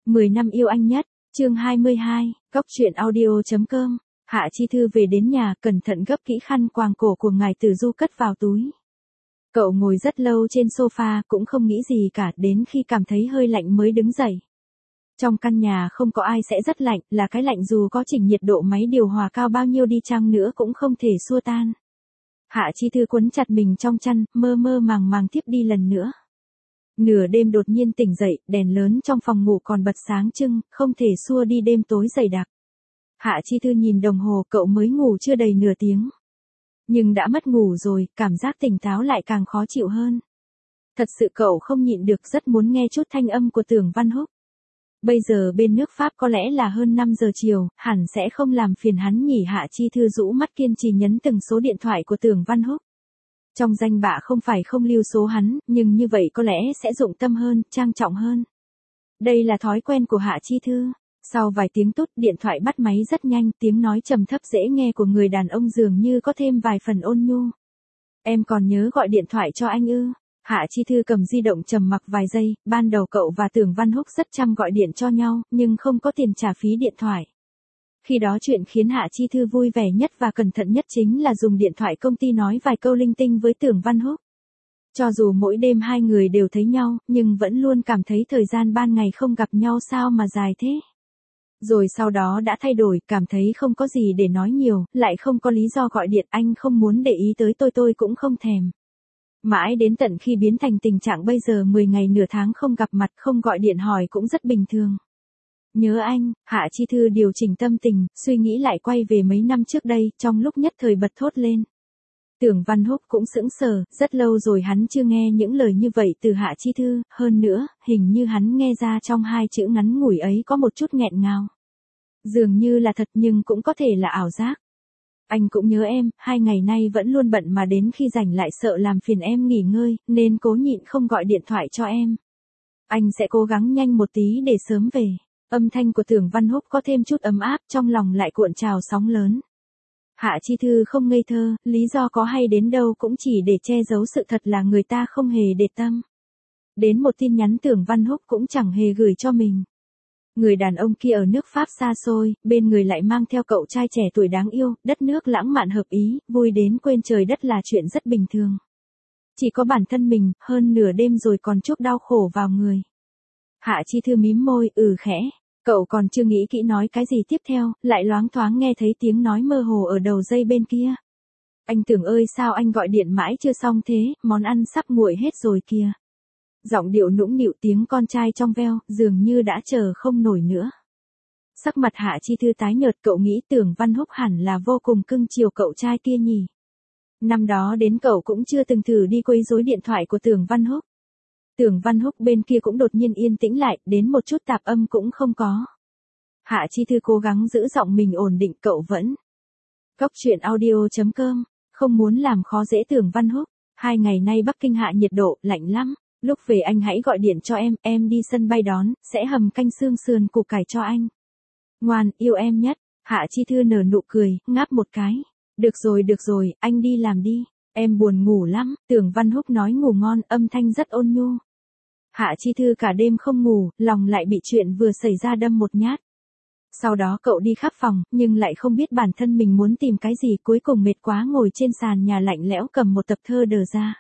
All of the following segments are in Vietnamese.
10 năm yêu anh nhất, chương 22, góc truyện audio.com. Hạ Chi Thư về đến nhà, cẩn thận gấp kỹ khăn quàng cổ của ngài Tử Du cất vào túi. Cậu ngồi rất lâu trên sofa, cũng không nghĩ gì cả, đến khi cảm thấy hơi lạnh mới đứng dậy. Trong căn nhà không có ai sẽ rất lạnh, là cái lạnh dù có chỉnh nhiệt độ máy điều hòa cao bao nhiêu đi chăng nữa cũng không thể xua tan. Hạ Chi Thư quấn chặt mình trong chăn, mơ mơ màng màng thiếp đi lần nữa. Nửa đêm đột nhiên tỉnh dậy, đèn lớn trong phòng ngủ còn bật sáng trưng, không thể xua đi đêm tối dày đặc. Hạ Chi Thư nhìn đồng hồ, cậu mới ngủ chưa đầy nửa tiếng. Nhưng đã mất ngủ rồi, cảm giác tỉnh táo lại càng khó chịu hơn. Thật sự cậu không nhịn được, rất muốn nghe chút thanh âm của Tưởng Văn Húc. Bây giờ bên nước Pháp có lẽ là hơn 5 giờ chiều, hẳn sẽ không làm phiền hắn nhỉ. Hạ Chi Thư rũ mắt kiên trì nhấn từng số điện thoại của Tưởng Văn Húc. Trong danh bạ không phải không lưu số hắn, nhưng như vậy có lẽ sẽ dụng tâm hơn, trang trọng hơn. Đây là thói quen của Hạ Chi Thư. Sau vài tiếng tút, điện thoại bắt máy rất nhanh, tiếng nói trầm thấp dễ nghe của người đàn ông dường như có thêm vài phần ôn nhu. Em còn nhớ gọi điện thoại cho anh ư? Hạ Chi Thư cầm di động trầm mặc vài giây, ban đầu cậu và Tưởng Văn Húc rất chăm gọi điện cho nhau, nhưng không có tiền trả phí điện thoại. Khi đó chuyện khiến Hạ Chi Thư vui vẻ nhất và cẩn thận nhất chính là dùng điện thoại công ty nói vài câu linh tinh với Tưởng Văn Húc. Cho dù mỗi đêm hai người đều thấy nhau, nhưng vẫn luôn cảm thấy thời gian ban ngày không gặp nhau sao mà dài thế. Rồi sau đó đã thay đổi, cảm thấy không có gì để nói nhiều, lại không có lý do gọi điện, anh không muốn để ý tới tôi cũng không thèm. Mãi đến tận khi biến thành tình trạng bây giờ 10 ngày nửa tháng không gặp mặt, không gọi điện hỏi cũng rất bình thường. Nhớ anh, Hạ Chi Thư điều chỉnh tâm tình, suy nghĩ lại quay về mấy năm trước đây, trong lúc nhất thời bật thốt lên. Tưởng Văn Húc cũng sững sờ, rất lâu rồi hắn chưa nghe những lời như vậy từ Hạ Chi Thư, hơn nữa, hình như hắn nghe ra trong hai chữ ngắn ngủi ấy có một chút nghẹn ngào. Dường như là thật nhưng cũng có thể là ảo giác. Anh cũng nhớ em, 2 ngày nay vẫn luôn bận mà đến khi rảnh lại sợ làm phiền em nghỉ ngơi, nên cố nhịn không gọi điện thoại cho em. Anh sẽ cố gắng nhanh một tí để sớm về. Âm thanh của Tưởng Văn Húc có thêm chút ấm áp, trong lòng lại cuộn trào sóng lớn. Hạ Chi Thư không ngây thơ, lý do có hay đến đâu cũng chỉ để che giấu sự thật là người ta không hề để tâm. Đến một tin nhắn Tưởng Văn Húc cũng chẳng hề gửi cho mình. Người đàn ông kia ở nước Pháp xa xôi, bên người lại mang theo cậu trai trẻ tuổi đáng yêu, đất nước lãng mạn hợp ý, vui đến quên trời đất là chuyện rất bình thường. Chỉ có bản thân mình, hơn nửa đêm rồi còn chuốc đau khổ vào người. Hạ Chi Thư mím môi, khẽ. Cậu còn chưa nghĩ kỹ nói cái gì tiếp theo, lại loáng thoáng nghe thấy tiếng nói mơ hồ ở đầu dây bên kia. Anh Tưởng ơi, sao anh gọi điện mãi chưa xong thế, món ăn sắp nguội hết rồi kìa. Giọng điệu nũng nịu, tiếng con trai trong veo, dường như đã chờ không nổi nữa. Sắc mặt Hạ Chi Thư tái nhợt, cậu nghĩ Tưởng Văn Húc hẳn là vô cùng cưng chiều cậu trai kia nhỉ. Năm đó đến cậu cũng chưa từng thử đi quấy rối điện thoại của Tưởng Văn Húc. Tưởng Văn Húc bên kia cũng đột nhiên yên tĩnh lại, đến một chút tạp âm cũng không có. Hạ Chi Thư cố gắng giữ giọng mình ổn định, cậu vẫn. Góc truyện audio.com, không muốn làm khó dễ Tưởng Văn Húc. 2 ngày nay Bắc Kinh hạ nhiệt độ, lạnh lắm. Lúc về anh hãy gọi điện cho em đi sân bay đón, sẽ hầm canh xương sườn củ cải cho anh. Ngoan, yêu em nhất. Hạ Chi Thư nở nụ cười, ngáp một cái. Được rồi, anh đi làm đi. Em buồn ngủ lắm, Tưởng Văn Húc nói ngủ ngon, âm thanh rất ôn nhu. Hạ Chi Thư cả đêm không ngủ, lòng lại bị chuyện vừa xảy ra đâm một nhát. Sau đó cậu đi khắp phòng, nhưng lại không biết bản thân mình muốn tìm cái gì, cuối cùng mệt quá ngồi trên sàn nhà lạnh lẽo cầm một tập thơ đờ ra.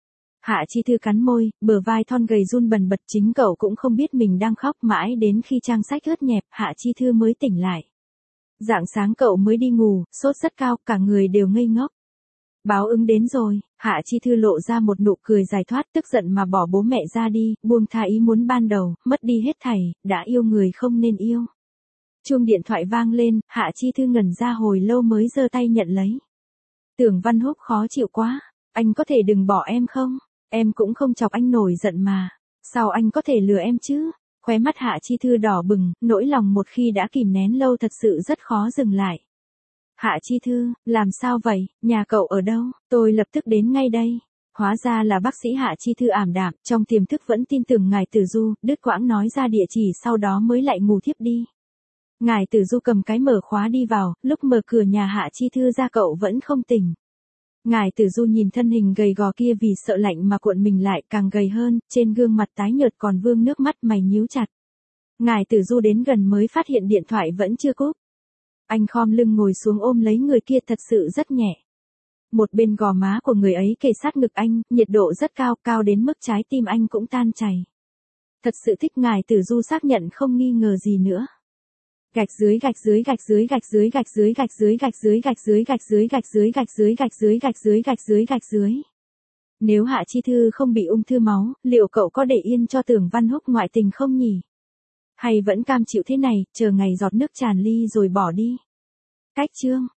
Hạ Chi Thư cắn môi, bờ vai thon gầy run bần bật, chính cậu cũng không biết mình đang khóc, mãi đến khi trang sách ướt nhẹp, Hạ Chi Thư mới tỉnh lại. Rạng sáng cậu mới đi ngủ, sốt rất cao, cả người đều ngây ngốc. Báo ứng đến rồi, Hạ Chi Thư lộ ra một nụ cười giải thoát, tức giận mà bỏ bố mẹ ra đi, buông tha ý muốn ban đầu, mất đi hết thảy, đã yêu người không nên yêu. Chuông điện thoại vang lên, Hạ Chi Thư ngẩn ra hồi lâu mới giơ tay nhận lấy. Tưởng Văn Húc khó chịu quá, anh có thể đừng bỏ em không? Em cũng không chọc anh nổi giận mà. Sao anh có thể lừa em chứ? Khóe mắt Hạ Chi Thư đỏ bừng, nỗi lòng một khi đã kìm nén lâu thật sự rất khó dừng lại. Hạ Chi Thư, làm sao vậy, nhà cậu ở đâu? Tôi lập tức đến ngay đây. Hóa ra là bác sĩ. Hạ Chi Thư ảm đạm, trong tiềm thức vẫn tin tưởng ngài Tử Du, đứt quãng nói ra địa chỉ, sau đó mới lại ngủ thiếp đi. Ngài Tử Du cầm cái mở khóa đi vào, lúc mở cửa nhà Hạ Chi Thư ra cậu vẫn không tỉnh. Ngài Tử Du nhìn thân hình gầy gò kia vì sợ lạnh mà cuộn mình lại càng gầy hơn, trên gương mặt tái nhợt còn vương nước mắt, mày nhíu chặt. Ngài Tử Du đến gần mới phát hiện điện thoại vẫn chưa cúp. Anh khom lưng ngồi xuống ôm lấy người kia thật sự rất nhẹ. Một bên gò má của người ấy kề sát ngực anh, nhiệt độ rất cao, cao đến mức trái tim anh cũng tan chảy. Thật sự thích. Ngài Tử Du xác nhận không nghi ngờ gì nữa. Gạch dưới gạch dưới gạch dưới gạch dưới gạch dưới gạch dưới gạch dưới gạch dưới gạch dưới gạch dưới gạch dưới gạch dưới gạch dưới gạch dưới gạch dưới. Nếu Hạ Chi Thư không bị ung thư máu, liệu cậu có để yên cho Tưởng Văn Húc ngoại tình không nhỉ? Hay vẫn cam chịu thế này, chờ ngày giọt nước tràn ly rồi bỏ đi? Cách chương